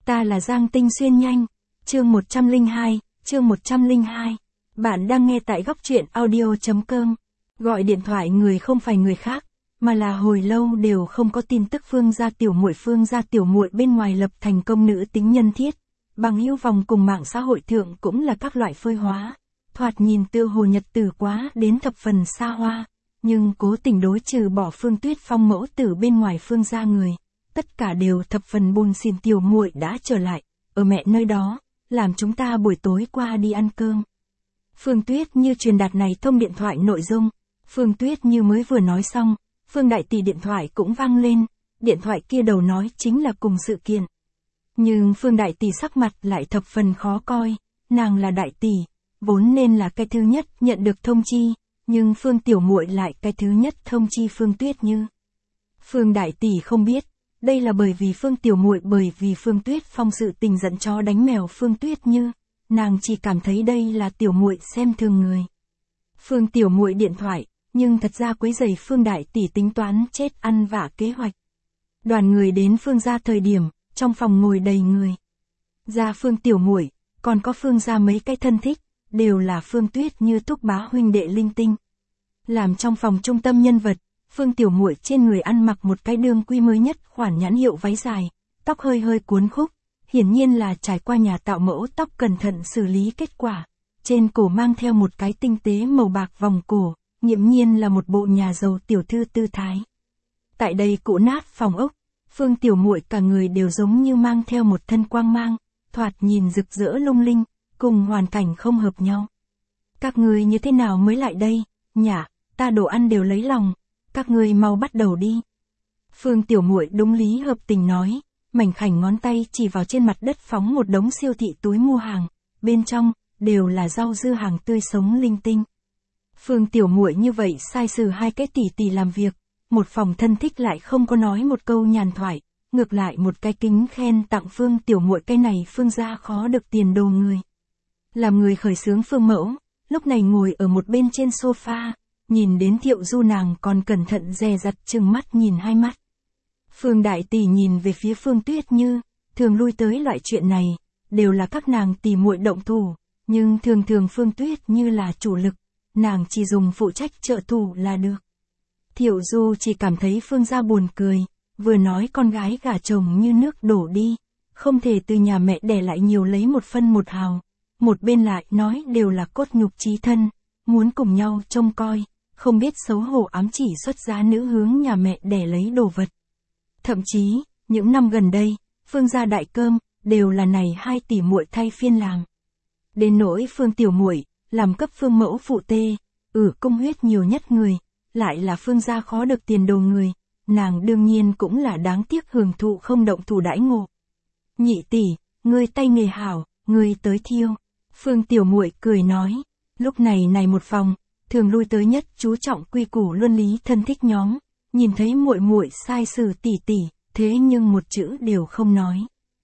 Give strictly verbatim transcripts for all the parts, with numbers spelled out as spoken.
Ta là Giang Tinh Xuyên nhanh. Chương một trăm lẻ hai, chương một trăm lẻ hai. Bạn đang nghe tại góc truyện audio.com. Gọi điện thoại người không phải người khác, mà là hồi lâu đều không có tin tức Phương gia tiểu muội Phương gia tiểu muội bên ngoài lập thành công nữ tính nhân thiết. Bằng hữu vòng cùng mạng xã hội thượng cũng là các loại phơi hóa. Thoạt nhìn tựa hồ nhật tử quá đến thập phần xa hoa, nhưng cố tình đối trừ bỏ Phương Tuyết Phong mẫu tử bên ngoài Phương gia người. Tất cả đều thập phần buồn xỉn tiểu muội đã trở lại, ở mẹ nơi đó, làm chúng ta buổi tối qua đi ăn cơm. Phương Tuyết Như truyền đạt này thông điện thoại nội dung, Phương Tuyết Như mới vừa nói xong, Phương đại tỷ điện thoại cũng vang lên, điện thoại kia đầu nói chính là cùng sự kiện. Nhưng Phương đại tỷ sắc mặt lại thập phần khó coi, nàng là đại tỷ, vốn nên là cái thứ nhất nhận được thông chi, nhưng Phương tiểu muội lại cái thứ nhất thông chi Phương Tuyết Như. Phương đại tỷ không biết, đây là bởi vì Phương tiểu muội bởi vì Phương Tuyết Phong sự tình giận chó đánh mèo Phương Tuyết Như, nàng chỉ cảm thấy đây là tiểu muội xem thường người. Phương tiểu muội điện thoại, nhưng thật ra quấy rầy Phương đại tỷ tính toán chết ăn vạ kế hoạch. Đoàn người đến Phương gia thời điểm, trong phòng ngồi đầy người. Gia Phương tiểu muội, còn có Phương gia mấy cái thân thích, đều là Phương Tuyết Như thúc bá huynh đệ linh tinh. Làm trong phòng trung tâm nhân vật, Phương tiểu muội trên người ăn mặc một cái đương quy mới nhất khoản nhãn hiệu váy dài, tóc hơi hơi cuốn khúc, hiển nhiên là trải qua nhà tạo mẫu tóc cẩn thận xử lý kết quả. Trên cổ mang theo một cái tinh tế màu bạc vòng cổ, nghiễm nhiên là một bộ nhà giàu tiểu thư tư thái. Tại đây cũ nát phòng ốc, Phương tiểu muội cả người đều giống như mang theo một thân quang mang, thoạt nhìn rực rỡ lung linh, cùng hoàn cảnh không hợp nhau. Các người như thế nào mới lại đây, nhả, ta đồ ăn đều lấy lòng, các người mau bắt đầu đi. Phương tiểu muội đúng lý hợp tình nói, mảnh khảnh ngón tay chỉ vào trên mặt đất phóng một đống siêu thị túi mua hàng, bên trong đều là rau dưa hàng tươi sống linh tinh. Phương tiểu muội như vậy sai sử hai cái tỷ tỷ làm việc, một phòng thân thích lại không có nói một câu nhàn thoại, ngược lại một cái kính khen tặng Phương tiểu muội cái này Phương gia khó được tiền đồ người. Làm người khởi xướng Phương mẫu, lúc này ngồi ở một bên trên sofa, nhìn đến Thiệu Du nàng còn cẩn thận dè dặt chừng mắt nhìn hai mắt. Phương đại tỷ nhìn về phía Phương Tuyết Như, thường lui tới loại chuyện này, đều là các nàng tỷ muội động thủ, nhưng thường thường Phương Tuyết Như là chủ lực, nàng chỉ dùng phụ trách trợ thủ là được. Thiệu Du chỉ cảm thấy Phương gia buồn cười, vừa nói con gái gả chồng như nước đổ đi, không thể từ nhà mẹ đẻ lại nhiều lấy một phân một hào, một bên lại nói đều là cốt nhục chí thân, muốn cùng nhau trông coi, không biết xấu hổ ám chỉ xuất giá nữ hướng nhà mẹ đẻ lấy đồ vật. Thậm chí, những năm gần đây, Phương gia đại cơm, đều là này hai tỷ muội thay phiên làm. Đến nỗi Phương tiểu muội, làm cấp Phương mẫu phụ tê, ử công huyết nhiều nhất người, lại là Phương gia khó được tiền đồ người, nàng đương nhiên cũng là đáng tiếc hưởng thụ không động thủ đãi ngộ. Nhị tỷ, ngươi tay nghề hảo, ngươi tới thiêu. Phương tiểu muội cười nói, lúc này này một phòng, thường lui tới nhất chú trọng quy củ luân lý thân thích nhóm, nhìn thấy muội muội sai sử tỷ tỷ, thế nhưng một chữ đều không nói.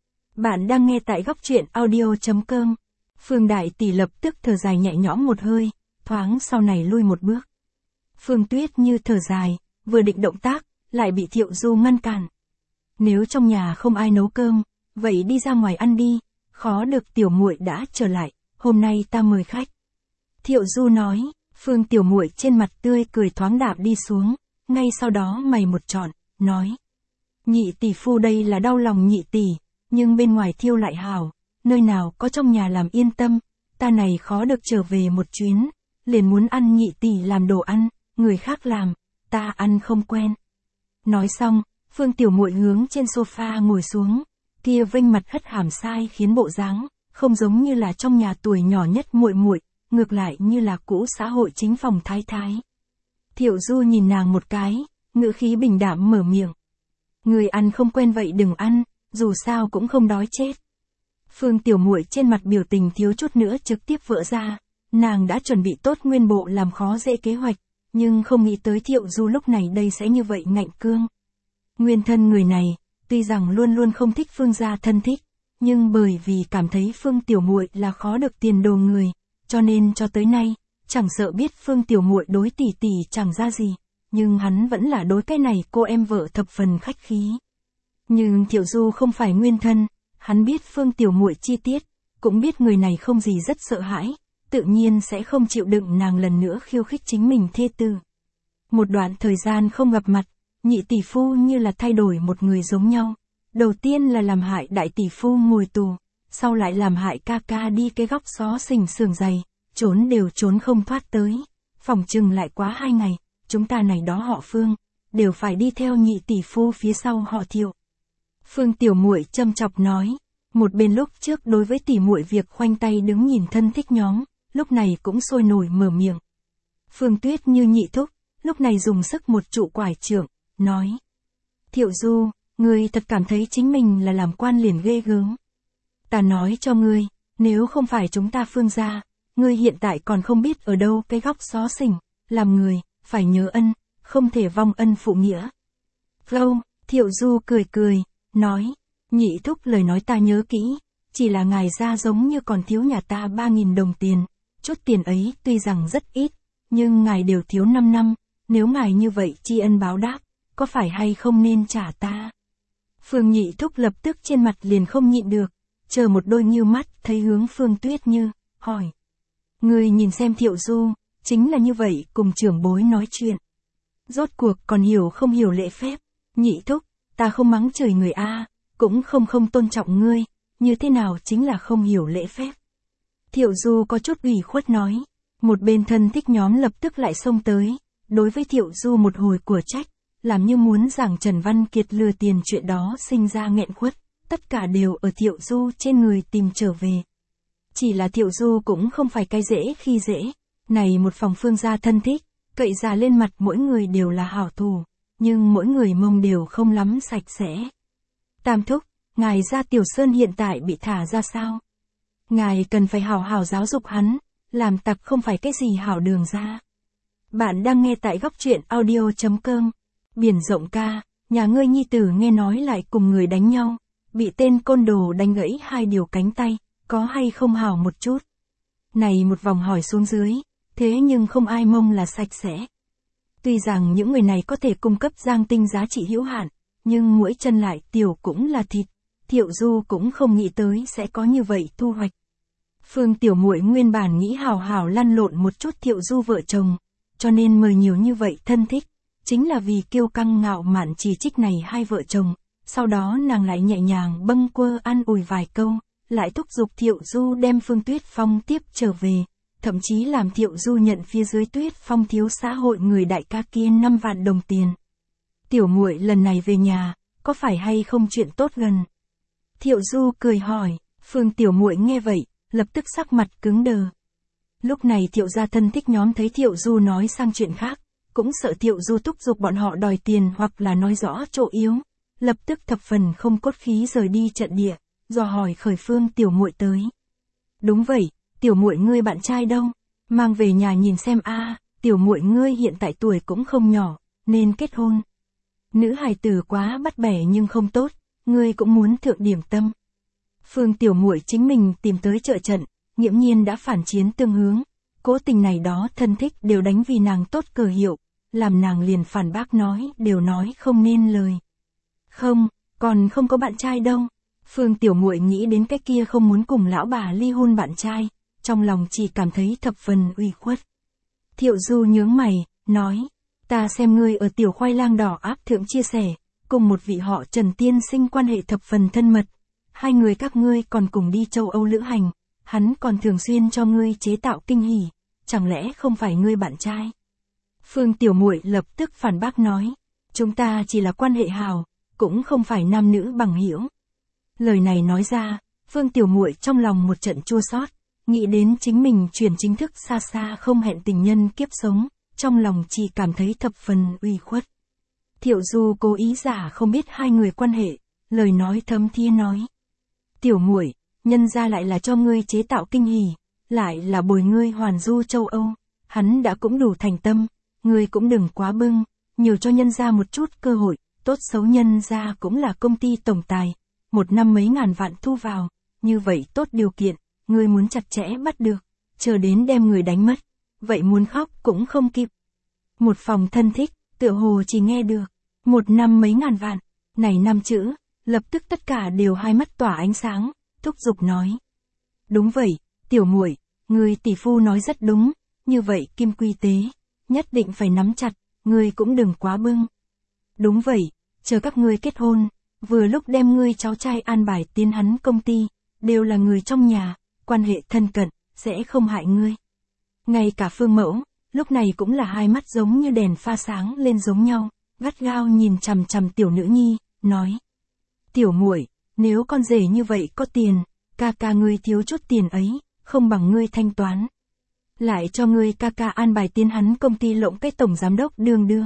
Bạn đang nghe tại góc truyện audio.com. Phương đại tỷ lập tức thở dài nhẹ nhõm một hơi, thoáng sau này lui một bước. Phương Tuyết Như thở dài, vừa định động tác, lại bị Thiệu Du ngăn cản. Nếu trong nhà không ai nấu cơm, vậy đi ra ngoài ăn đi, khó được tiểu muội đã trở lại, hôm nay ta mời khách. Thiệu Du nói, Phương tiểu muội trên mặt tươi cười thoáng đạp đi xuống, ngay sau đó mày một trọn, nói. Nhị tỷ phu đây là đau lòng nhị tỷ, nhưng bên ngoài thiêu lại hảo, nơi nào có trong nhà làm yên tâm, ta này khó được trở về một chuyến, liền muốn ăn nhị tỷ làm đồ ăn, người khác làm, ta ăn không quen. Nói xong, Phương tiểu muội hướng trên sofa ngồi xuống, kia vênh mặt hất hàm sai khiến bộ dáng, không giống như là trong nhà tuổi nhỏ nhất muội muội, ngược lại như là cũ xã hội chính phòng thái thái. Thiệu Du nhìn nàng một cái, ngữ khí bình đạm mở miệng. Người ăn không quen vậy đừng ăn, dù sao cũng không đói chết. Phương tiểu muội trên mặt biểu tình thiếu chút nữa trực tiếp vỡ ra, nàng đã chuẩn bị tốt nguyên bộ làm khó dễ kế hoạch, nhưng không nghĩ tới Thiệu Du lúc này đây sẽ như vậy ngạnh cương. Nguyên thân người này, tuy rằng luôn luôn không thích Phương gia thân thích, nhưng bởi vì cảm thấy Phương tiểu muội là khó được tiền đồ người, cho nên cho tới nay, chẳng sợ biết Phương tiểu muội đối tỷ tỷ chẳng ra gì, nhưng hắn vẫn là đối cái này cô em vợ thập phần khách khí. Nhưng Thiệu Du không phải nguyên thân, Hắn biết Phương Tiểu Muội chi tiết, cũng biết người này không gì rất sợ hãi, tự nhiên sẽ không chịu đựng nàng lần nữa khiêu khích chính mình thê tử. Một đoạn thời gian không gặp mặt, nhị tỷ phu như là thay đổi một người giống nhau. Đầu tiên là làm hại đại tỷ phu ngồi tù, sau lại làm hại ca ca đi cái góc xó xỉnh sườn giày, trốn đều trốn không thoát tới. Phỏng chừng lại quá hai ngày, chúng ta này đó họ Phương, đều phải đi theo nhị tỷ phu phía sau họ Thiệu. Phương Tiểu Muội châm chọc nói, một bên lúc trước đối với tỷ muội việc khoanh tay đứng nhìn thân thích nhóm, lúc này cũng sôi nổi mở miệng. Phương Tuyết như nhị thúc, lúc này dùng sức một trụ quải trượng, nói. Thiệu Du, ngươi thật cảm thấy chính mình là làm quan liền ghê gớm. Ta nói cho ngươi, nếu không phải chúng ta Phương gia, ngươi hiện tại còn không biết ở đâu cái góc xó xỉnh, làm người, phải nhớ ân, không thể vong ân phụ nghĩa. Lâu, Thiệu Du cười cười, nói, nhị thúc lời nói ta nhớ kỹ, chỉ là ngài gia giống như còn thiếu nhà ta ba nghìn đồng tiền, chút tiền ấy tuy rằng rất ít, nhưng ngài đều thiếu năm năm, nếu ngài như vậy tri ân báo đáp, có phải hay không nên trả ta? Phương nhị thúc lập tức trên mặt liền không nhịn được, chờ một đôi nghiêu mắt thấy hướng Phương Tuyết Như, hỏi. Người nhìn xem Thiệu Du, chính là như vậy cùng trưởng bối nói chuyện. Rốt cuộc còn hiểu không hiểu lễ phép, nhị thúc, ta không mắng trời người A, cũng không không tôn trọng ngươi, như thế nào chính là không hiểu lễ phép. Thiệu Du có chút ủy khuất nói, một bên thân thích nhóm lập tức lại xông tới, đối với Thiệu Du một hồi của trách, làm như muốn rằng Trần Văn Kiệt lừa tiền chuyện đó sinh ra nghẹn khuất, tất cả đều ở Thiệu Du trên người tìm trở về. Chỉ là Thiệu Du cũng không phải cái dễ khi dễ, này một phòng Phương gia thân thích, cậy ra lên mặt mỗi người đều là hảo thù, nhưng mỗi người mông đều không lắm sạch sẽ. Tam thúc, ngài gia Tiểu Sơn hiện tại bị thả ra sao? Ngài cần phải hảo hảo giáo dục hắn, làm tặc không phải cái gì hảo đường ra. Bạn đang nghe tại góc truyện audio chấm com. Biển rộng ca, nhà ngươi nhi tử nghe nói lại cùng người đánh nhau, bị tên côn đồ đánh gãy hai điều cánh tay, có hay không hảo một chút. Này một vòng hỏi xuống dưới, thế nhưng không ai mong là sạch sẽ. Tuy rằng những người này có thể cung cấp giang tinh giá trị hữu hạn, nhưng mỗi chân lại tiểu cũng là thịt, Thiệu Du cũng không nghĩ tới sẽ có như vậy thu hoạch. Phương Tiểu Muội nguyên bản nghĩ hào hào lăn lộn một chút Thiệu Du vợ chồng, cho nên mời nhiều như vậy thân thích, chính là vì kiêu căng ngạo mạn chỉ trích này hai vợ chồng, sau đó nàng lại nhẹ nhàng bâng quơ an ủi vài câu, lại thúc giục Thiệu Du đem Phương Tuyết Phong tiếp trở về, thậm chí làm Thiệu Du nhận phía dưới Tuyết Phong thiếu xã hội người đại ca kia năm vạn đồng tiền. Tiểu Muội lần này về nhà, có phải hay không chuyện tốt gần? Thiệu Du cười hỏi, Phương Tiểu Muội nghe vậy, lập tức sắc mặt cứng đờ. Lúc này Thiệu gia thân thích nhóm thấy Thiệu Du nói sang chuyện khác, cũng sợ Thiệu Du thúc giục bọn họ đòi tiền hoặc là nói rõ chỗ yếu, lập tức thập phần không cốt khí rời đi trận địa, dò hỏi khởi Phương Tiểu Muội tới. Đúng vậy, Tiểu Muội ngươi bạn trai đâu? Mang về nhà nhìn xem a, Tiểu Muội ngươi hiện tại tuổi cũng không nhỏ, nên kết hôn. Nữ hài tử quá bắt bẻ nhưng không tốt, ngươi cũng muốn thượng điểm tâm. Phương Tiểu Muội chính mình tìm tới trợ trận, nghiễm nhiên đã phản chiến tương hướng, cố tình này đó thân thích đều đánh vì nàng tốt cờ hiệu, làm nàng liền phản bác nói đều nói không nên lời. Không, còn không có bạn trai đâu. Phương Tiểu Muội nghĩ đến cái kia không muốn cùng lão bà ly hôn bạn trai, trong lòng chỉ cảm thấy thập phần ủy khuất. Thiệu Du nhướng mày, nói, ta xem ngươi ở tiểu khoai lang đỏ áp thượng chia sẻ, cùng một vị họ Trần tiên sinh quan hệ thập phần thân mật, hai người các ngươi còn cùng đi châu Âu lữ hành, hắn còn thường xuyên cho ngươi chế tạo kinh hỉ, chẳng lẽ không phải ngươi bạn trai? Phương Tiểu Muội lập tức phản bác nói, chúng ta chỉ là quan hệ hào, cũng không phải nam nữ bằng hữu. Lời này nói ra, Phương Tiểu Muội trong lòng một trận chua xót, nghĩ đến chính mình chuyển chính thức xa xa không hẹn tình nhân kiếp sống, trong lòng chỉ cảm thấy thập phần ủy khuất. Thiệu Du cố ý giả không biết hai người quan hệ, lời nói thấm thía nói. Tiểu Muội, nhân ra lại là cho ngươi chế tạo kinh hỉ, lại là bồi ngươi hoàn du châu Âu, hắn đã cũng đủ thành tâm, ngươi cũng đừng quá bưng, nhiều cho nhân ra một chút cơ hội, tốt xấu nhân ra cũng là công ty tổng tài, một năm mấy ngàn vạn thu vào, như vậy tốt điều kiện, ngươi muốn chặt chẽ bắt được, chờ đến đem người đánh mất, vậy muốn khóc cũng không kịp. Một phòng thân thích, tựa hồ chỉ nghe được, một năm mấy ngàn vạn, này năm chữ, lập tức tất cả đều hai mắt tỏa ánh sáng, thúc giục nói. Đúng vậy, tiểu muội, người tỷ phu nói rất đúng, như vậy kim quy tế, nhất định phải nắm chặt, ngươi cũng đừng quá bưng. Đúng vậy, chờ các ngươi kết hôn, vừa lúc đem ngươi cháu trai an bài tiến hắn công ty, đều là người trong nhà, quan hệ thân cận, sẽ không hại ngươi. Ngay cả Phương Mẫu, lúc này cũng là hai mắt giống như đèn pha sáng lên giống nhau, gắt gao nhìn chằm chằm tiểu nữ nhi, nói. Tiểu muội, nếu con rể như vậy có tiền, ca ca ngươi thiếu chút tiền ấy, không bằng ngươi thanh toán. Lại cho ngươi ca ca an bài tiến hắn công ty lộng cái tổng giám đốc đương đương.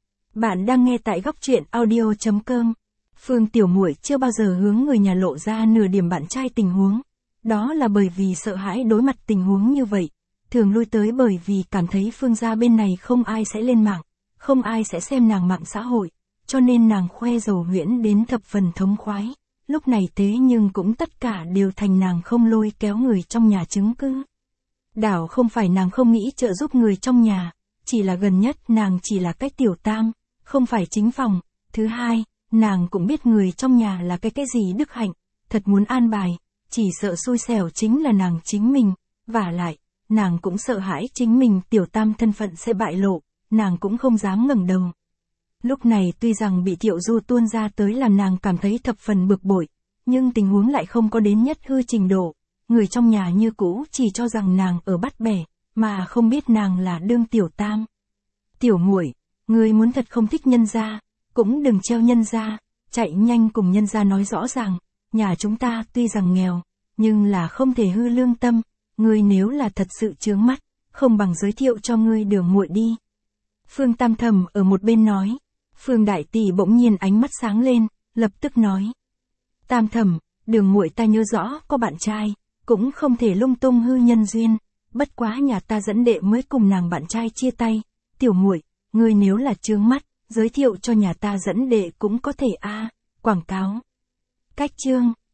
Bạn đang nghe tại góc truyện audio chấm com. Phương tiểu muội chưa bao giờ hướng người nhà lộ ra nửa điểm bạn trai tình huống. Đó là bởi vì sợ hãi đối mặt tình huống như vậy. Thường lui tới bởi vì cảm thấy Phương gia bên này không ai sẽ lên mạng, không ai sẽ xem nàng mạng xã hội, cho nên nàng khoe dầu huyễn đến thập phần thống khoái. Lúc này thế nhưng cũng tất cả đều thành nàng không lôi kéo người trong nhà chứng cứ. Đảo không phải nàng không nghĩ trợ giúp người trong nhà, chỉ là gần nhất nàng chỉ là cái tiểu tam, không phải chính phòng. Thứ hai, nàng cũng biết người trong nhà là cái cái gì đức hạnh, thật muốn an bài, chỉ sợ xui xẻo chính là nàng chính mình, vả lại, nàng cũng sợ hãi chính mình tiểu tam thân phận sẽ bại lộ, nàng cũng không dám ngẩng đầu. Lúc này tuy rằng bị Thiệu Du tuôn ra tới làm nàng cảm thấy thập phần bực bội, nhưng tình huống lại không có đến nhất hư trình độ. Người trong nhà như cũ chỉ cho rằng nàng ở bắt bẻ, mà không biết nàng là đương tiểu tam. Tiểu muội, người muốn thật không thích nhân gia, cũng đừng treo nhân gia, chạy nhanh cùng nhân gia nói rõ ràng, nhà chúng ta tuy rằng nghèo, nhưng là không thể hư lương tâm, ngươi nếu là thật sự chướng mắt, không bằng giới thiệu cho ngươi Đường muội đi. Phương Tam Thẩm ở một bên nói. Phương đại tỷ bỗng nhiên ánh mắt sáng lên, lập tức nói. Tam Thẩm, Đường muội ta nhớ rõ có bạn trai, cũng không thể lung tung hư nhân duyên, bất quá nhà ta dẫn đệ mới cùng nàng bạn trai chia tay, tiểu muội, ngươi nếu là chướng mắt, giới thiệu cho nhà ta dẫn đệ cũng có thể a, quảng cáo. Cách chương